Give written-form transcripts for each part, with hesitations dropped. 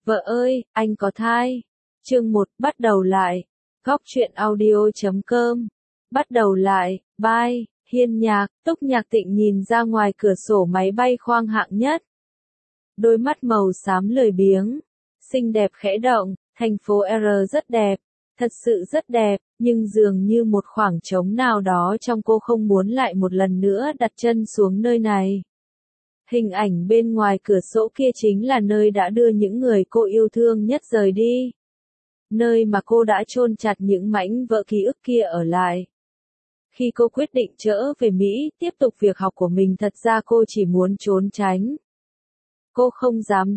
Vợ ơi, anh có thai. Chương 1 bắt đầu lại. Góc truyện audio.com. Bắt đầu lại. Bye. Hiên Nhạc, Túc Nhạc Tịnh nhìn ra ngoài cửa sổ máy bay khoang hạng nhất. Đôi mắt màu xám lười biếng, xinh đẹp khẽ động, thành phố R rất đẹp, thật sự rất đẹp, nhưng dường như một khoảng trống nào đó trong cô không muốn lại một lần nữa đặt chân xuống nơi này. Hình ảnh bên ngoài cửa sổ kia chính là nơi đã đưa những người cô yêu thương nhất rời đi. Nơi mà cô đã chôn chặt những mảnh vỡ ký ức kia ở lại. Khi cô quyết định trở về Mỹ, tiếp tục việc học của mình, thật ra cô chỉ muốn trốn tránh. Cô không dám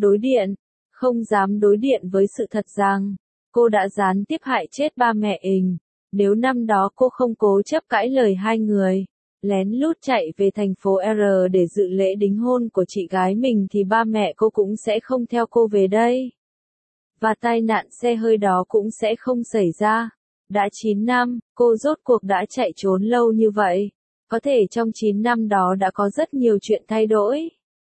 đối diện với sự thật rằng, cô đã gián tiếp hại chết ba mẹ mình. Nếu năm đó cô không cố chấp cãi lời hai người, lén lút chạy về thành phố R để dự lễ đính hôn của chị gái mình thì ba mẹ cô cũng sẽ không theo cô về đây. Và tai nạn xe hơi đó cũng sẽ không xảy ra. Đã 9 năm, cô rốt cuộc đã chạy trốn lâu như vậy. Có thể trong 9 năm đó đã có rất nhiều chuyện thay đổi.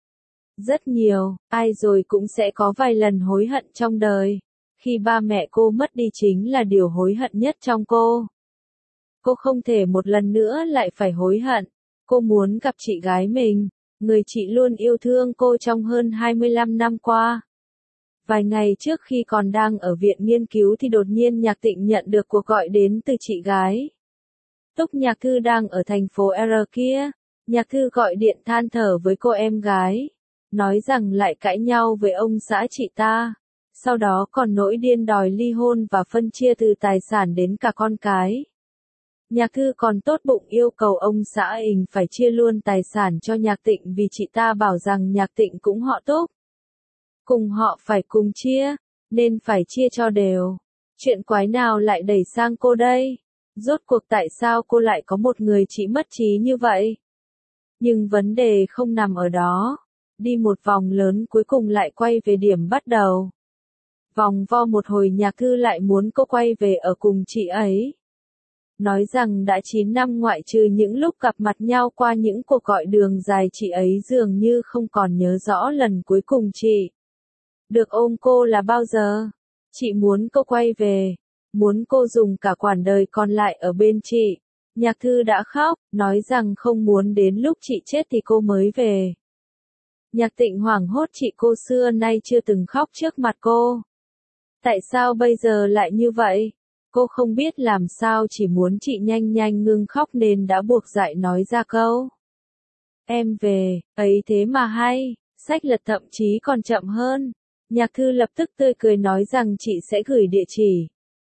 Rất nhiều, ai rồi cũng sẽ có vài lần hối hận trong đời. Khi ba mẹ cô mất đi chính là điều hối hận nhất trong cô. Cô không thể một lần nữa lại phải hối hận. Cô muốn gặp chị gái mình, người chị luôn yêu thương cô trong hơn 25 năm qua. Vài ngày trước khi còn đang ở viện nghiên cứu thì đột nhiên Nhạc Tịnh nhận được cuộc gọi đến từ chị gái. Túc Nhạc Thư đang ở thành phố R kia. Nhạc Thư gọi điện than thở với cô em gái. Nói rằng lại cãi nhau với ông xã chị ta. Sau đó còn nổi điên đòi ly hôn và phân chia từ tài sản đến cả con cái. Nhạc Thư còn tốt bụng yêu cầu ông xã mình phải chia luôn tài sản cho Nhạc Tịnh vì chị ta bảo rằng Nhạc Tịnh cũng họ Túc. Cùng họ phải cùng chia, nên phải chia cho đều. Chuyện quái nào lại đẩy sang cô đây? Rốt cuộc tại sao cô lại có một người chị mất trí như vậy? Nhưng vấn đề không nằm ở đó. Đi một vòng lớn cuối cùng lại quay về điểm bắt đầu. Vòng vo một hồi Nhạc Thư lại muốn cô quay về ở cùng chị ấy. Nói rằng đã 9 năm ngoại trừ những lúc gặp mặt nhau qua những cuộc gọi đường dài, chị ấy dường như không còn nhớ rõ lần cuối cùng chị được ôm cô là bao giờ. Chị muốn cô quay về, muốn cô dùng cả quãng đời còn lại ở bên chị. Nhạc Thư đã khóc, nói rằng không muốn đến lúc chị chết thì cô mới về. Nhạc Tịnh hoảng hốt, chị cô xưa nay chưa từng khóc trước mặt cô. Tại sao bây giờ lại như vậy? Cô không biết làm sao, chỉ muốn chị nhanh nhanh ngưng khóc nên đã buộc dại nói ra câu. Em về, ấy thế mà hay, sách lật thậm chí còn chậm hơn. Nhạc Thư lập tức tươi cười nói rằng chị sẽ gửi địa chỉ.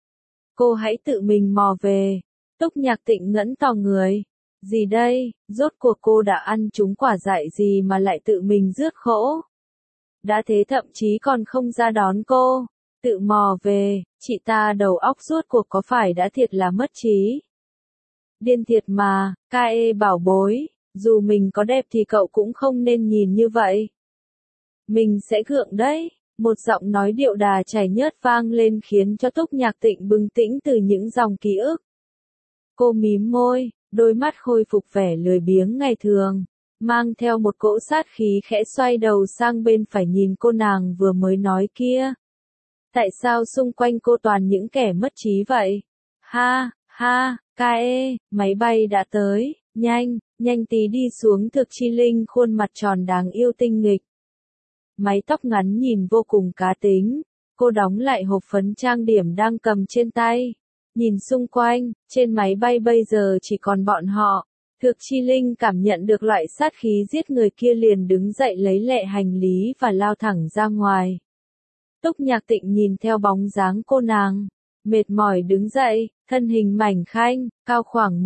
Cô hãy tự mình mò về. Túc Nhạc Tịnh ngẫn tò người. Gì đây, rốt cuộc cô đã ăn trúng quả dại gì mà lại tự mình rước khổ. Đã thế thậm chí còn không ra đón cô. Tự mò về, chị ta đầu óc rốt cuộc có phải đã thiệt là mất trí. Điên thiệt mà, Kae bảo bối, dù mình có đẹp thì cậu cũng không nên nhìn như vậy. Mình sẽ gượng đấy. Một giọng nói điệu đà chảy nhớt vang lên khiến cho Túc Nhạc Tịnh bừng tỉnh từ những dòng ký ức. Cô mím môi, đôi mắt khôi phục vẻ lười biếng ngày thường, mang theo một cỗ sát khí, khẽ xoay đầu sang bên phải nhìn cô nàng vừa mới nói kia. Tại sao xung quanh cô toàn những kẻ mất trí vậy? Ha, ha, Kae, máy bay đã tới, nhanh tí đi xuống. Thực Chi Linh khuôn mặt tròn đáng yêu tinh nghịch. Mái tóc ngắn nhìn vô cùng cá tính. Cô đóng lại hộp phấn trang điểm đang cầm trên tay. Nhìn xung quanh, trên máy bay bây giờ chỉ còn bọn họ. Thực Chi Linh cảm nhận được loại sát khí giết người kia, liền đứng dậy lấy lẹ hành lý và lao thẳng ra ngoài. Túc Nhạc Tịnh nhìn theo bóng dáng cô nàng, mệt mỏi đứng dậy, thân hình mảnh khảnh, cao khoảng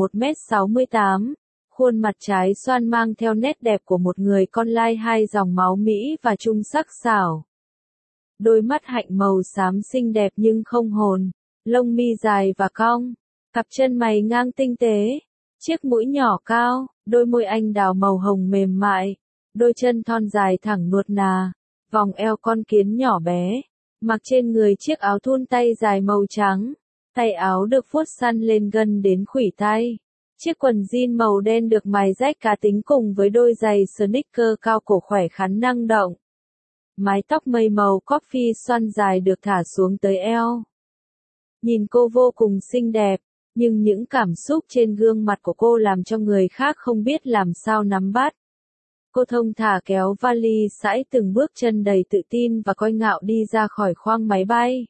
1m68, khuôn mặt trái xoan mang theo nét đẹp của một người con lai hai dòng máu Mỹ và trung sắc sảo. Đôi mắt hạnh màu xám xinh đẹp nhưng không hồn, lông mi dài và cong, cặp chân mày ngang tinh tế, chiếc mũi nhỏ cao, đôi môi anh đào màu hồng mềm mại, đôi chân thon dài thẳng nuột nà, vòng eo con kiến nhỏ bé, mặc trên người chiếc áo thun tay dài màu trắng, tay áo được vuốt săn lên gần đến khuỷu tay. Chiếc quần jean màu đen được mài rách cá tính cùng với đôi giày sneaker cao cổ khỏe khoắn năng động. mái tóc mây màu coffee xoăn dài được thả xuống tới eo. Nhìn cô vô cùng xinh đẹp, nhưng những cảm xúc trên gương mặt của cô làm cho người khác không biết làm sao nắm bắt. Cô thong thả kéo vali sải từng bước chân đầy tự tin và coi ngạo đi ra khỏi khoang máy bay.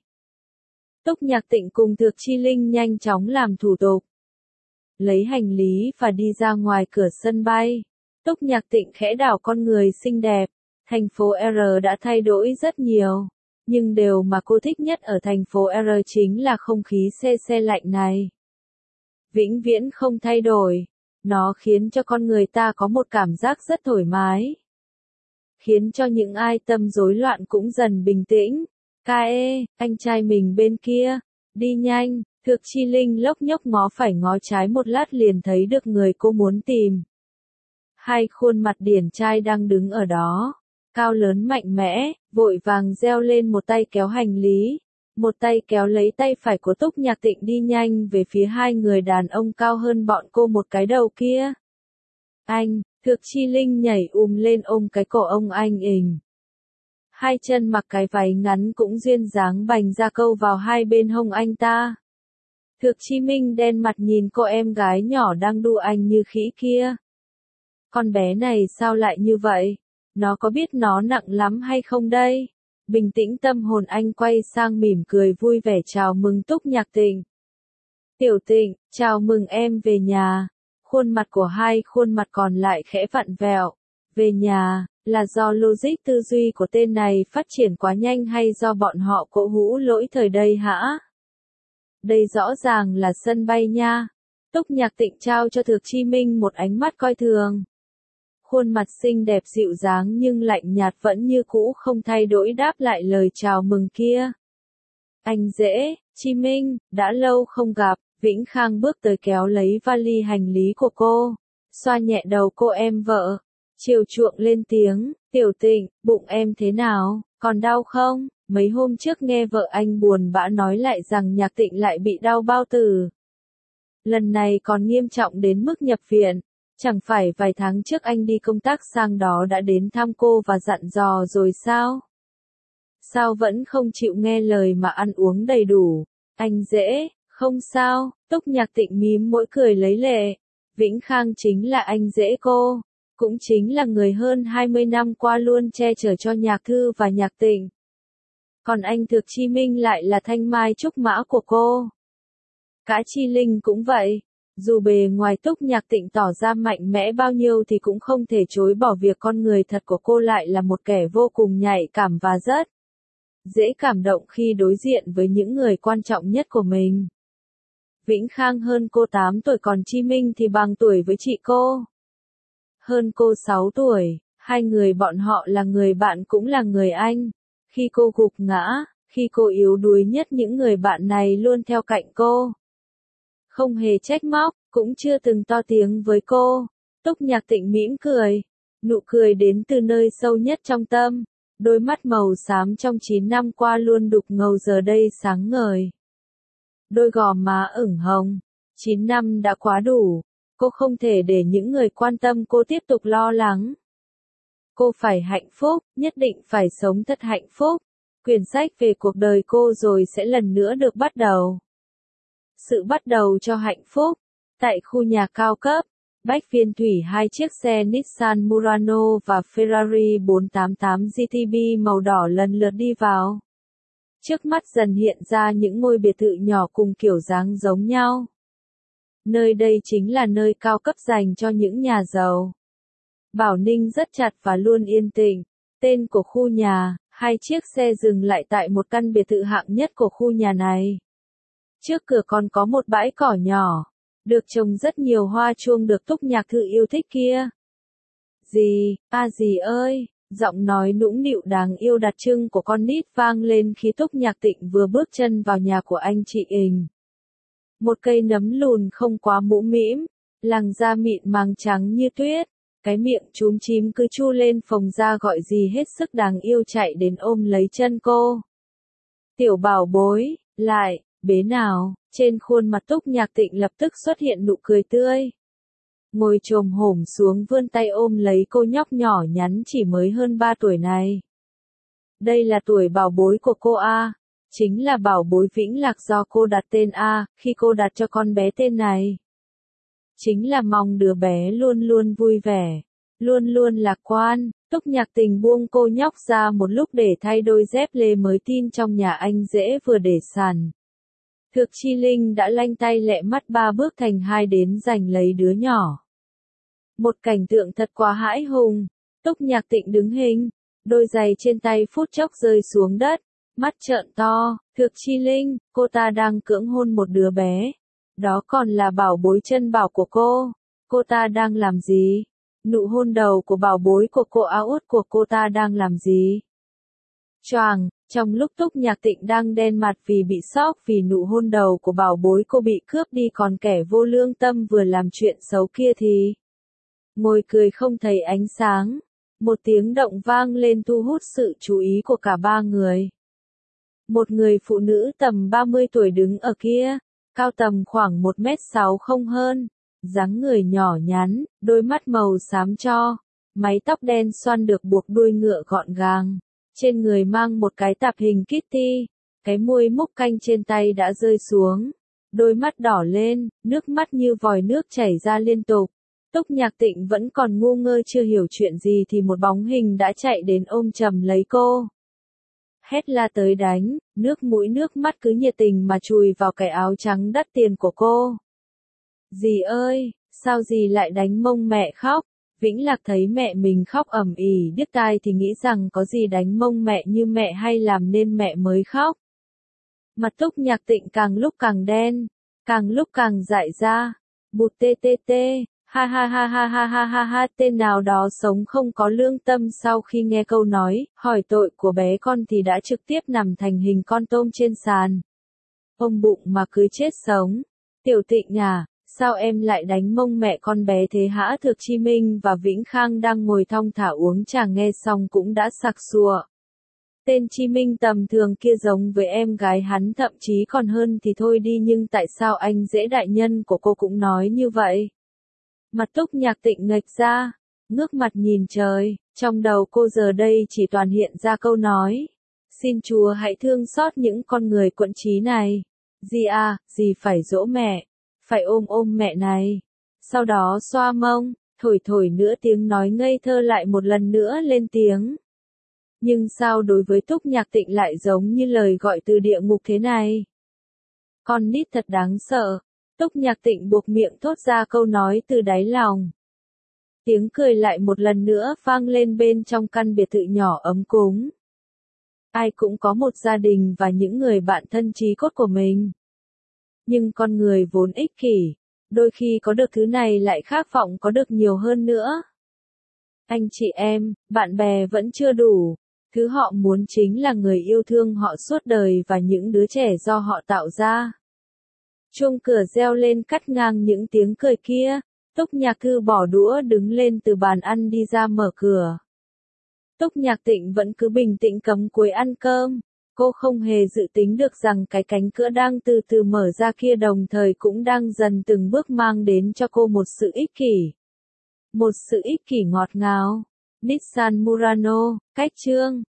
Túc Nhạc Tịnh cùng Thược Chi Linh nhanh chóng làm thủ tục, lấy hành lý và đi ra ngoài cửa sân bay. Túc Nhạc Tịnh khẽ đảo con người xinh đẹp. Thành phố R đã thay đổi rất nhiều, nhưng điều mà cô thích nhất ở thành phố R chính là không khí se se lạnh này. Vĩnh viễn không thay đổi. Nó khiến cho con người ta có một cảm giác rất thoải mái. Khiến cho những ai tâm rối loạn cũng dần bình tĩnh. Kae, anh trai mình bên kia. Đi nhanh, Thược Chi Linh lốc nhốc ngó phải ngó trái một lát liền thấy được người cô muốn tìm. Hai khuôn mặt điển trai đang đứng ở đó. Cao lớn mạnh mẽ, vội vàng reo lên một tay kéo hành lý. Một tay kéo lấy tay phải của Túc Nhạc Tịnh đi nhanh về phía hai người đàn ông cao hơn bọn cô một cái đầu kia. Anh, Thược Chi Linh nhảy lên ôm cái cổ ông anh ình. Hai chân mặc cái váy ngắn cũng duyên dáng bành ra câu vào hai bên hông anh ta. Thược Chi Minh đen mặt nhìn cô em gái nhỏ đang đu anh như khỉ kia. Con bé này sao lại như vậy? Nó có biết nó nặng lắm hay không đây? Bình tĩnh tâm hồn anh quay sang mỉm cười vui vẻ chào mừng Túc Nhạc Tịnh. Tiểu Tịnh, chào mừng em về nhà. Khuôn mặt của hai khuôn mặt còn lại khẽ vặn vẹo. Về nhà, là do logic tư duy của tên này phát triển quá nhanh hay do bọn họ cổ hủ lỗi thời đây hả? Đây rõ ràng là sân bay nha. Túc Nhạc Tịnh trao cho Thược Chi Minh một ánh mắt coi thường. Khuôn mặt xinh đẹp dịu dàng nhưng lạnh nhạt vẫn như cũ không thay đổi đáp lại lời chào mừng kia. Anh dễ, Chi Minh, đã lâu không gặp. Vĩnh Khang bước tới kéo lấy vali hành lý của cô, xoa nhẹ đầu cô em vợ, chiều chuộng lên tiếng, Tiểu Tịnh, bụng em thế nào, còn đau không? Mấy hôm trước nghe vợ anh buồn bã nói lại rằng Nhạc Tịnh lại bị đau bao tử. Lần này còn nghiêm trọng đến mức nhập viện. Chẳng phải vài tháng trước anh đi công tác sang đó đã đến thăm cô và dặn dò rồi sao? Sao vẫn không chịu nghe lời mà ăn uống đầy đủ? Anh dễ, không sao, Túc Nhạc Tịnh mím môi cười lấy lệ. Vĩnh Khang chính là anh dễ cô, cũng chính là người hơn 20 năm qua luôn che chở cho Nhạc Thư và Nhạc Tịnh. Còn anh Thược Chi Minh lại là thanh mai trúc mã của cô. Cả Chi Linh cũng vậy. Dù bề ngoài Túc Nhạc Tịnh tỏ ra mạnh mẽ bao nhiêu thì cũng không thể chối bỏ việc con người thật của cô lại là một kẻ vô cùng nhạy cảm và rất dễ cảm động khi đối diện với những người quan trọng nhất của mình. Vĩnh Khang hơn cô 8 tuổi còn Chi Minh thì bằng tuổi với chị cô. Hơn cô 6 tuổi, hai người bọn họ là người bạn cũng là người anh. Khi cô gục ngã, khi cô yếu đuối nhất những người bạn này luôn theo cạnh cô. Không hề trách móc, cũng chưa từng to tiếng với cô. Túc Nhạc Tịnh mỉm cười. Nụ cười đến từ nơi sâu nhất trong tâm. Đôi mắt màu xám trong 9 năm qua luôn đục ngầu giờ đây sáng ngời. Đôi gò má ửng hồng. 9 năm đã quá đủ. Cô không thể để những người quan tâm cô tiếp tục lo lắng. Cô phải hạnh phúc, nhất định phải sống thật hạnh phúc. Quyển sách về cuộc đời cô rồi sẽ lần nữa được bắt đầu. Sự bắt đầu cho hạnh phúc. Tại khu nhà cao cấp, Bách Viên Thủy hai chiếc xe Nissan Murano và Ferrari 488 GTB màu đỏ lần lượt đi vào. Trước mắt dần hiện ra những ngôi biệt thự nhỏ cùng kiểu dáng giống nhau. Nơi đây chính là nơi cao cấp dành cho những nhà giàu. Bảo Ninh rất chặt và luôn yên tĩnh. Tên của khu nhà, hai chiếc xe dừng lại tại một căn biệt thự hạng nhất của khu nhà này. Trước cửa còn có một bãi cỏ nhỏ, được trồng rất nhiều hoa chuông được Túc Nhạc Thư yêu thích kia. Dì, dì ơi, giọng nói nũng nịu đáng yêu đặc trưng của con nít vang lên khi Túc Nhạc Tịnh vừa bước chân vào nhà của anh chị ình. Một cây nấm lùn không quá mũ mĩm, làn da mịn màng trắng như tuyết, cái miệng chúm chím cứ chu lên phồng ra gọi dì hết sức đáng yêu chạy đến ôm lấy chân cô. Tiểu bảo bối, lại, bế nào, trên khuôn mặt Túc Nhạc Tịnh lập tức xuất hiện nụ cười tươi. Ngồi chồm hổm xuống vươn tay ôm lấy cô nhóc nhỏ nhắn chỉ mới hơn 3 tuổi này. Đây là tuổi bảo bối của cô A. Chính là bảo bối Vĩnh Lạc do cô đặt tên A, khi cô đặt cho con bé tên này. Chính là mong đứa bé luôn luôn vui vẻ, luôn luôn lạc quan. Túc Nhạc Tình buông cô nhóc ra một lúc để thay đôi dép lê mới tin trong nhà anh dễ vừa để sàn. Thược Chi Linh đã lanh tay lẹ mắt 3 bước thành 2 đến giành lấy đứa nhỏ. Một cảnh tượng thật quá hãi hùng. Túc Nhạc Tịnh đứng hình, đôi giày trên tay phút chốc rơi xuống đất, mắt trợn to. Thược Chi Linh, cô ta đang cưỡng hôn một đứa bé. Đó còn là bảo bối chân bảo của cô. Cô ta đang làm gì? Nụ hôn đầu của bảo bối của cô, áo út của cô ta đang làm gì? Choàng, trong lúc Túc Nhạc Tịnh đang đen mặt vì bị sốc vì nụ hôn đầu của bảo bối cô bị cướp đi, còn kẻ vô lương tâm vừa làm chuyện xấu kia thì ngồi cười không thấy ánh sáng. Một tiếng động vang lên thu hút sự chú ý của cả ba người. Một người phụ nữ tầm 30 tuổi đứng ở kia, cao tầm khoảng 1m6 không hơn, dáng người nhỏ nhắn, đôi mắt màu xám tro, mái tóc đen xoăn được buộc đuôi ngựa gọn gàng, trên người mang một cái tạp hình Kitty, cái muôi múc canh trên tay đã rơi xuống, đôi mắt đỏ lên, nước mắt như vòi nước chảy ra liên tục. Túc Nhạc Tịnh vẫn còn ngu ngơ chưa hiểu chuyện gì thì một bóng hình đã chạy đến ôm chầm lấy cô. Hét la tới đánh, nước mũi nước mắt cứ nhiệt tình mà chùi vào cái áo trắng đắt tiền của cô. Dì ơi, sao dì lại đánh mông mẹ khóc? Vĩnh Lạc thấy mẹ mình khóc ầm ĩ điếc tai thì nghĩ rằng có gì đánh mông mẹ như mẹ hay làm nên mẹ mới khóc. Mặt Túc Nhạc Tịnh càng lúc càng đen, càng lúc càng dại ra. Bụt tê tê tê, ha ha ha ha ha ha ha ha, tên nào đó sống không có lương tâm. Sau khi nghe câu nói, hỏi tội của bé con thì đã trực tiếp nằm thành hình con tôm trên sàn. Ôm bụng mà cứ chết sống. Tiểu Tịnh à, sao em lại đánh mông mẹ con bé thế hả? Thược Chi Minh và Vĩnh Khang đang ngồi thong thả uống trà nghe xong cũng đã sặc sụa. Tên Chi Minh tầm thường kia giống với em gái hắn, thậm chí còn hơn thì thôi đi, nhưng tại sao anh dễ đại nhân của cô cũng nói như vậy? Mặt Túc Nhạc Tịnh nghệch ra, ngước mặt nhìn trời, trong đầu cô giờ đây chỉ toàn hiện ra câu nói. Xin Chúa hãy thương xót những con người quẫn trí này. Dì à, dì phải dỗ mẹ, phải ôm mẹ này. Sau đó xoa mông, thổi thổi nữa tiếng nói ngây thơ lại một lần nữa lên tiếng. Nhưng sao đối với Túc Nhạc Tịnh lại giống như lời gọi từ địa ngục thế này? Con nít thật đáng sợ. Túc Nhạc Tịnh buộc miệng thốt ra câu nói từ đáy lòng. Tiếng cười lại một lần nữa vang lên bên trong căn biệt thự nhỏ ấm cúng. Ai cũng có một gia đình và những người bạn thân chí cốt của mình. Nhưng con người vốn ích kỷ, đôi khi có được thứ này lại khát vọng có được nhiều hơn nữa. Anh chị em, bạn bè vẫn chưa đủ. Thứ họ muốn chính là người yêu thương họ suốt đời và những đứa trẻ do họ tạo ra. Chuông cửa reo lên cắt ngang những tiếng cười kia. Túc Nhạc Thư bỏ đũa đứng lên từ bàn ăn đi ra mở cửa. Túc Nhạc Tịnh vẫn cứ bình tĩnh cắm cúi ăn cơm. Cô không hề dự tính được rằng cái cánh cửa đang từ từ mở ra kia đồng thời cũng đang dần từng bước mang đến cho cô một sự ích kỷ. Một sự ích kỷ ngọt ngào. Nissan Murano, cách chương.